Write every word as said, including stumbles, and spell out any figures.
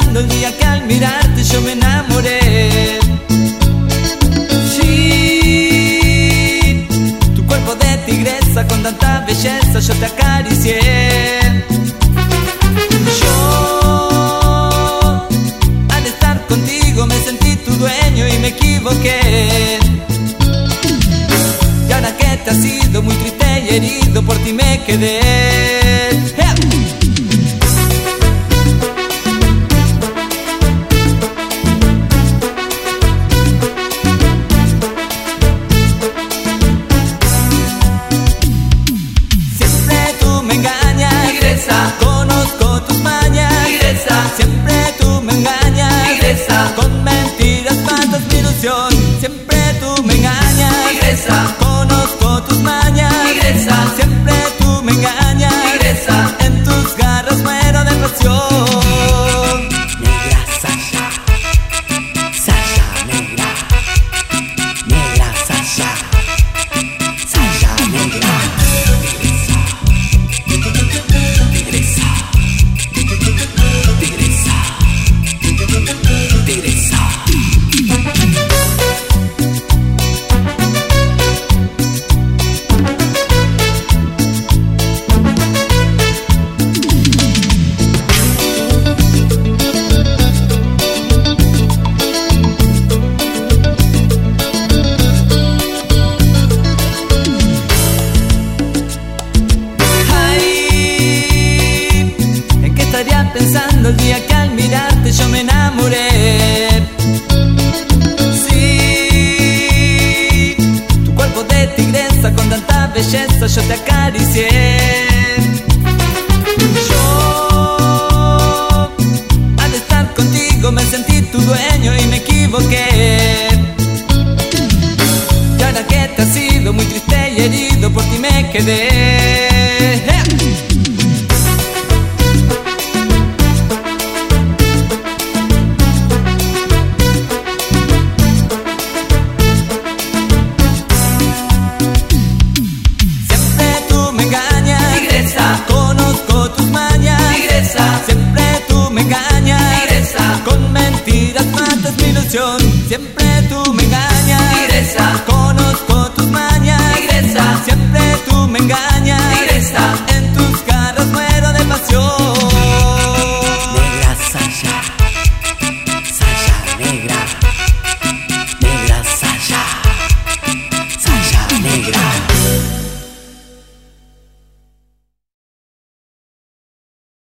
pensando el día que al mirarte yo me enamoré. Sí, tu cuerpo de tigresa con tanta belleza yo te acaricié. Yo, al estar contigo me sentí tu dueño y me equivoqué. Y ahora que te has ido muy triste y herido, por ti me quedé. ¡Hey! Conozco tus mañas, tigresa. Siempre tú me engañas, tigresa. Con mentiras matas mi ilusión. Siempre tú me engañas, tigresa. Conozco tus mañas, tigresa. Siempre tú me engañas, tigresa. En tus garras muero de pasión. Negra Sasha, Sasha negra, negra Sasha, Sasha negra. Pensando el día que al mirarte yo me enamoré. Sí, tu cuerpo de tigresa con tanta belleza yo te acaricié.